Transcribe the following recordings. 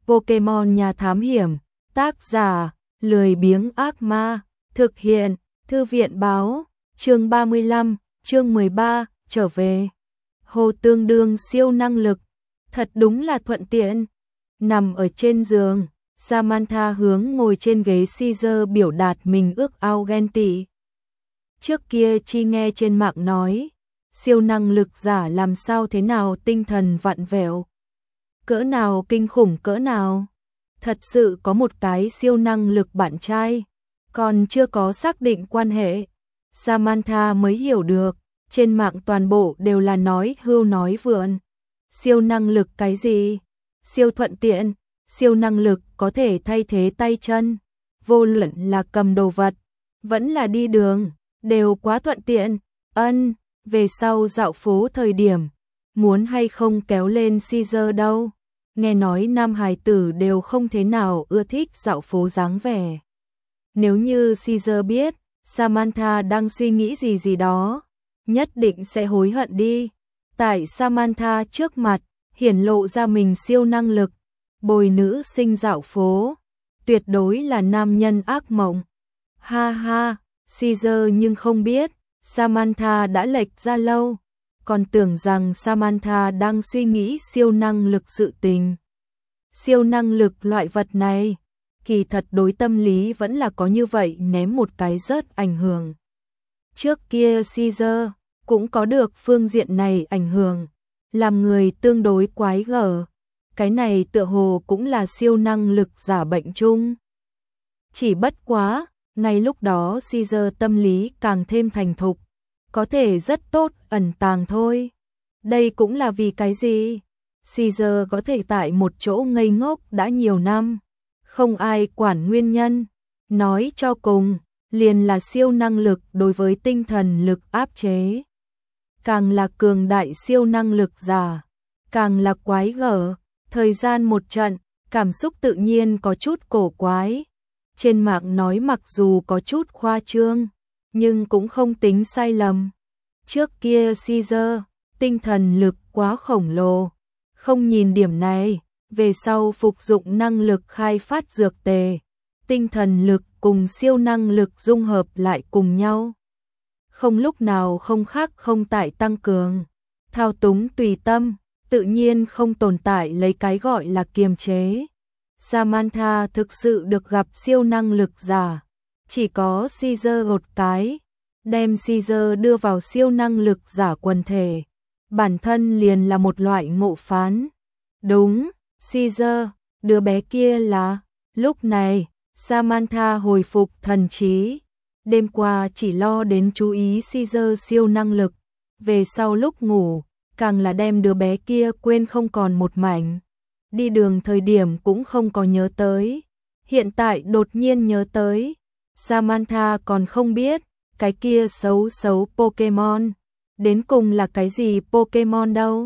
Pokemon nhà thám hiểm, tác giả, lười biếng ác ma, thực hiện, thư viện báo, chương 35, chương 13, trở về. Hồ tương đương siêu năng lực, thật đúng là thuận tiện. Nằm ở trên giường, Samantha hướng ngồi trên ghế Caesar biểu đạt mình ước ao ghen tị. Trước kia chi nghe trên mạng nói, siêu năng lực giả làm sao thế nào tinh thần vặn vẹo. Cỡ nào kinh khủng cỡ nào. Thật sự có một cái siêu năng lực bạn trai, còn chưa có xác định quan hệ. Samantha mới hiểu được, trên mạng toàn bộ đều là nói hưu nói vượn. Siêu năng lực cái gì? Siêu thuận tiện, siêu năng lực có thể thay thế tay chân, vô luận là cầm đồ vật, vẫn là đi đường, đều quá thuận tiện. Về sau dạo phố thời điểm, muốn hay không kéo lên Caesar đâu. Nghe nói nam hài tử đều không thế nào ưa thích dạo phố dáng vẻ. Nếu như Caesar biết Samantha đang suy nghĩ gì đó, nhất định sẽ hối hận đi. Tại Samantha trước mặt, hiển lộ ra mình siêu năng lực, bồi nữ sinh dạo phố, tuyệt đối là nam nhân ác mộng. Ha ha, Caesar nhưng không biết, Samantha đã lệch ra lâu, còn tưởng rằng Samantha đang suy nghĩ siêu năng lực sự tình. Siêu năng lực loại vật này, kỳ thật đối tâm lý vẫn là có như vậy ném một cái rớt ảnh hưởng. Trước kia Caesar cũng có được phương diện này ảnh hưởng, làm người tương đối quái gở. Cái này tựa hồ cũng là siêu năng lực giả bệnh chung. Chỉ bất quá, ngay lúc đó Caesar tâm lý càng thêm thành thục, có thể rất tốt ẩn tàng thôi. Đây cũng là vì cái gì? Caesar có thể tại một chỗ ngây ngốc đã nhiều năm, không ai quản nguyên nhân. Nói cho cùng, liền là siêu năng lực đối với tinh thần lực áp chế. Càng là cường đại siêu năng lực giả, càng là quái gở. Thời gian một trận, cảm xúc tự nhiên có chút cổ quái. Trên mạng nói mặc dù có chút khoa trương, nhưng cũng không tính sai lầm. Trước kia Caesar, tinh thần lực quá khổng lồ. Không nhìn điểm này, về sau phục dụng năng lực khai phát dược tề, tinh thần lực cùng siêu năng lực dung hợp lại cùng nhau. Không lúc nào không khác không tại tăng cường, thao túng tùy tâm, tự nhiên không tồn tại lấy cái gọi là kiềm chế. Samantha thực sự được gặp siêu năng lực giả, chỉ có Caesar một cái, đem Caesar đưa vào siêu năng lực giả quần thể. Bản thân liền là một loại ngộ phán. Đúng, Caesar, đứa bé kia là... Lúc này, Samantha hồi phục thần trí. Đêm qua chỉ lo đến chú ý Caesar siêu năng lực. Về sau lúc ngủ, càng là đem đứa bé kia quên không còn một mảnh. Đi đường thời điểm cũng không có nhớ tới. Hiện tại đột nhiên nhớ tới. Samantha còn không biết, cái kia xấu xấu Pokemon. Đến cùng là cái gì Pokemon đâu?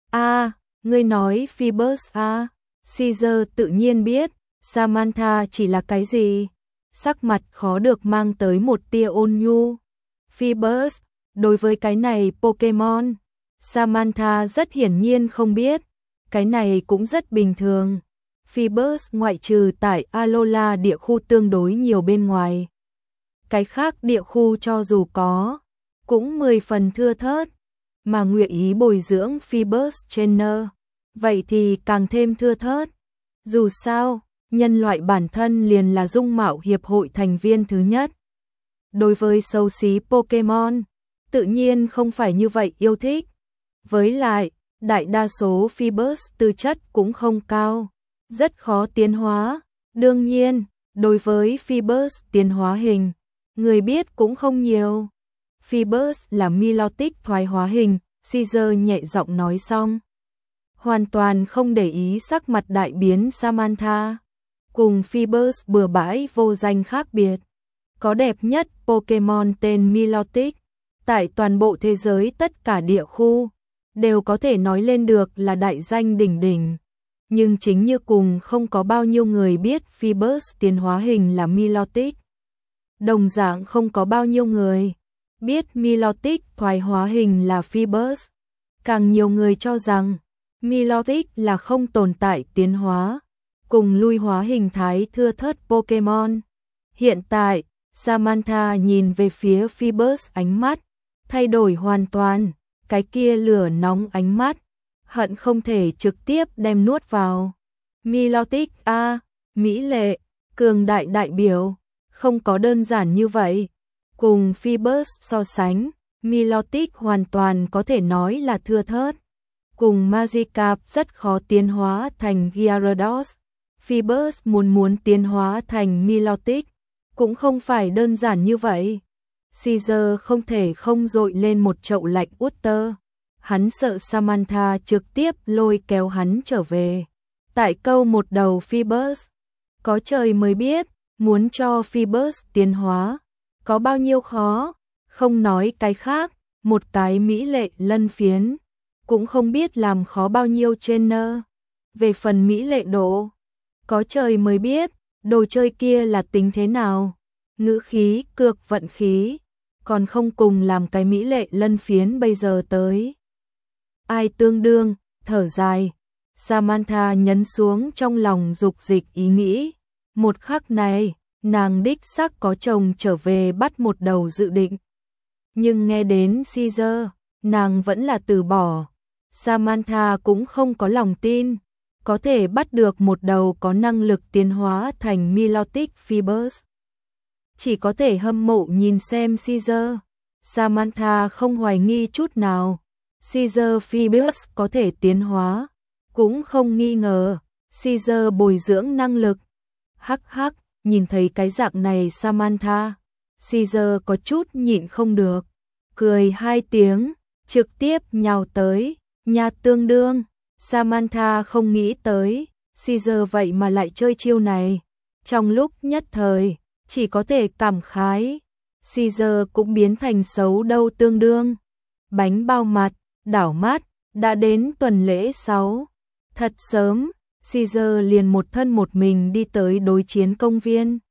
Ngươi nói Phoebus à? Caesar tự nhiên biết, Samantha chỉ là cái gì? Sắc mặt khó được mang tới một tia ôn nhu. Phoebus, đối với cái này Pokemon, Samantha rất hiển nhiên không biết. Cái này cũng rất bình thường. Phoebus ngoại trừ tại Alola địa khu tương đối nhiều bên ngoài. Cái khác địa khu cho dù có, cũng 10 phần thưa thớt, mà nguyện ý bồi dưỡng Phoebus Trainer, vậy thì càng thêm thưa thớt. Dù sao, nhân loại bản thân liền là dung mạo hiệp hội thành viên thứ nhất. Đối với xấu xí Pokemon, tự nhiên không phải như vậy yêu thích. Với lại, đại đa số Phoebus tư chất cũng không cao, rất khó tiến hóa. Đương nhiên, đối với Phoebus tiến hóa hình, người biết cũng không nhiều. Phoebus là Milotic thoái hóa hình, Caesar nhẹ giọng nói xong. Hoàn toàn không để ý sắc mặt đại biến Samantha. Cùng Phoebus bừa bãi vô danh khác biệt. Có đẹp nhất Pokemon tên Milotic. Tại toàn bộ thế giới tất cả địa khu, đều có thể nói lên được là đại danh đỉnh đỉnh. Nhưng chính như cùng không có bao nhiêu người biết Phoebus tiến hóa hình là Milotic. Đồng dạng không có bao nhiêu người biết Milotic thoái hóa hình là Phoebus. Càng nhiều người cho rằng Milotic là không tồn tại tiến hóa. cùng lui hóa hình thái thưa thớt Pokemon. Hiện tại, Samantha nhìn về phía Phoebus, ánh mắt thay đổi hoàn toàn, cái kia lửa nóng ánh mắt, hận không thể trực tiếp đem nuốt vào. Milotic a, mỹ lệ, cường đại đại biểu, không có đơn giản như vậy. Cùng Phoebus so sánh, Milotic hoàn toàn có thể nói là thưa thớt. Cùng Magikarp rất khó tiến hóa thành Gyarados. Phoebus muốn tiến hóa thành Milotic, cũng không phải đơn giản như vậy. Caesar không thể không dội lên một chậu lạnh Utter. Hắn sợ Samantha trực tiếp lôi kéo hắn trở về. Tại câu một đầu Phoebus, có trời mới biết, muốn cho Phoebus tiến hóa, có bao nhiêu khó, không nói cái khác, một cái mỹ lệ lân phiến, cũng không biết làm khó bao nhiêu trainer. Về phần mỹ lệ độ, có trời mới biết, đồ chơi kia là tính thế nào, ngữ khí, cược vận khí, còn không cùng làm cái mỹ lệ lân phiến bây giờ tới. Ai tương đương, thở dài, Samantha nhấn xuống trong lòng dục dịch ý nghĩ, một khắc này, nàng đích xác có chồng trở về bắt một đầu dự định. Nhưng nghe đến Caesar, nàng vẫn là từ bỏ. Samantha cũng không có lòng tin, có thể bắt được một đầu có năng lực tiến hóa thành Milotic Phoebus. Chỉ có thể hâm mộ nhìn xem Caesar. Samantha không hoài nghi chút nào, Caesar Phoebus có thể tiến hóa, cũng không nghi ngờ Caesar bồi dưỡng năng lực. Hắc hắc, nhìn thấy cái dạng này Samantha, Caesar có chút nhịn không được, cười hai tiếng, trực tiếp nhào tới, nhà tương đương. Samantha không nghĩ tới, Caesar vậy mà lại chơi chiêu này. Trong lúc nhất thời, chỉ có thể cảm khái, Caesar cũng biến thành xấu đâu tương đương. Bánh bao mặt, đảo mắt, đã đến tuần lễ 6. Thật sớm, Caesar liền một thân một mình đi tới đối chiến công viên.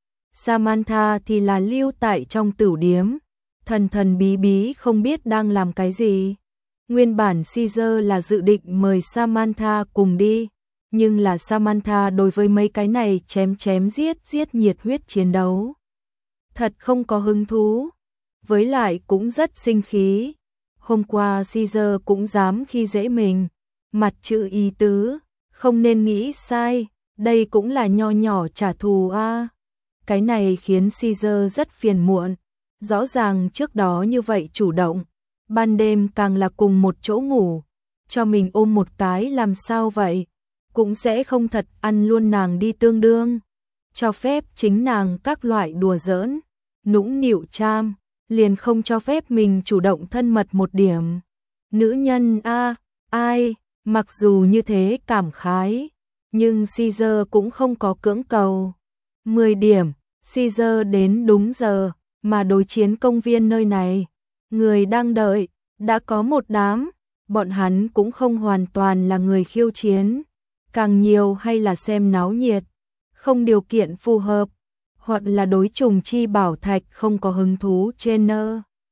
Samantha thì là lưu tại trong tửu điếm, thần thần bí bí không biết đang làm cái gì. Nguyên bản Caesar là dự định mời Samantha cùng đi, nhưng là Samantha đối với mấy cái này chém giết nhiệt huyết chiến đấu, thật không có hứng thú, với lại cũng rất sinh khí. Hôm qua Caesar cũng dám khi dễ mình, mặt chữ ý tứ, không nên nghĩ sai, đây cũng là nho nhỏ trả thù a. Cái này khiến Caesar rất phiền muộn, rõ ràng trước đó như vậy chủ động, ban đêm càng là cùng một chỗ ngủ, cho mình ôm một cái làm sao vậy, cũng sẽ không thật ăn luôn nàng đi tương đương, cho phép chính nàng các loại đùa giỡn, nũng nịu cham, liền không cho phép mình chủ động thân mật một điểm. Nữ nhân a, ai, mặc dù như thế cảm khái, nhưng Caesar cũng không có cưỡng cầu. 10 điểm, Caesar đến đúng giờ, mà đối chiến công viên nơi này, người đang đợi, đã có một đám, bọn hắn cũng không hoàn toàn là người khiêu chiến, càng nhiều hay là xem náo nhiệt, không điều kiện phù hợp, hoặc là đối trùng chi bảo thạch không có hứng thú trainer.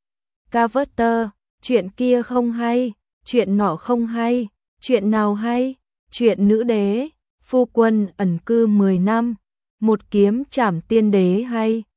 Carver, chuyện kia không hay, chuyện nọ không hay, chuyện nào hay, chuyện nữ đế, phu quân ẩn cư 10 năm, một kiếm trảm tiên đế hay.